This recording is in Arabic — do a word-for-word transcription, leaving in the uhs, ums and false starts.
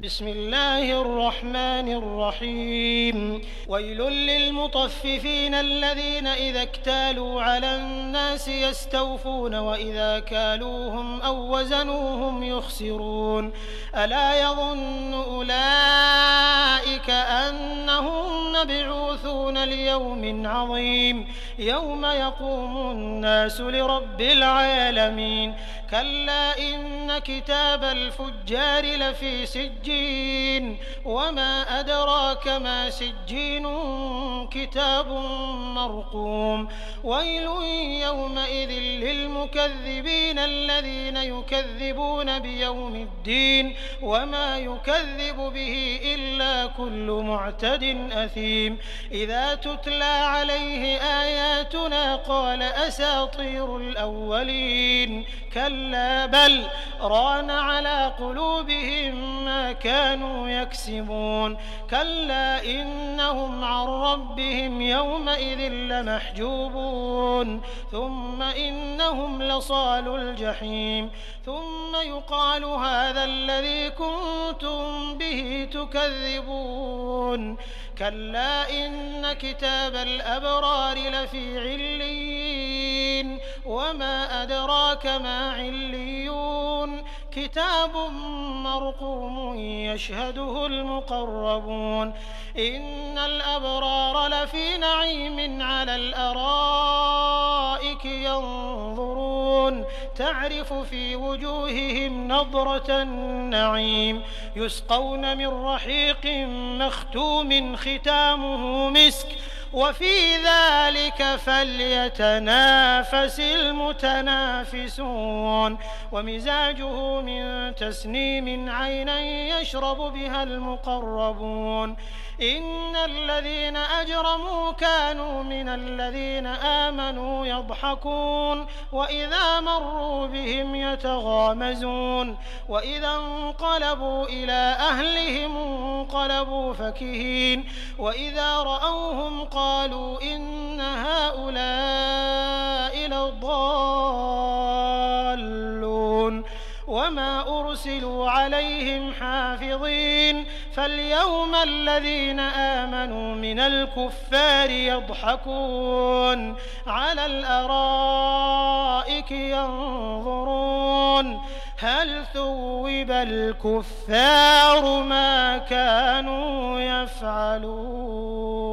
بسم الله الرحمن الرحيم ويل للمطففين الذين إذا اكتالوا على الناس يستوفون وإذا كالوهم أو وزنوهم يخسرون ألا يظن أولئك أنهم مبعوثون ليوم عظيم يوم يقوم الناس لرب العالمين كلا إن كتاب الفجار لفي سجين وما أدراك ما سجين كتاب مرقوم ويل يومئذ للمكذبين الذين يكذبون بيوم الدين وما يكذب به إلا كل معتد أثيم إذا تتلى عليه آياتنا قال أساطير الأولين كلا بل ران على قلوبهم ما كانوا يكسبون كلا إنهم عن ربهم يومئذ لمحجوبون ثم إنهم لصالو الجحيم ثم يقال هذا الذي كنتم به تكذبون كلا إن كتاب الأبرار لفي عليين وما أدراك ما عليون كتاب مرقوم يشهده المقربون إن الأبرار لفي نعيم على الأرائك ينظرون تعرف في وجوههم نضرة النعيم يسقون من رحيق مختوم ختامه مسك وفي ذلك فليتنافس المتنافسون ومزاجه من تسنيم عينا يشرب بها المقربون إن الذين أجرموا كانوا من الذين آمنوا يضحكون وإذا مروا بهم يتغامزون وإذا انقلبوا إلى أهلهم انقلبوا فكهين وإذا رأوهم قالوا إن هؤلاء لضالون وما أرسلوا عليهم حافظين فاليوم الذين آمنوا من الكفار يضحكون على الأرائك ينظرون هل ثوب الكفار ما كانوا يفعلون.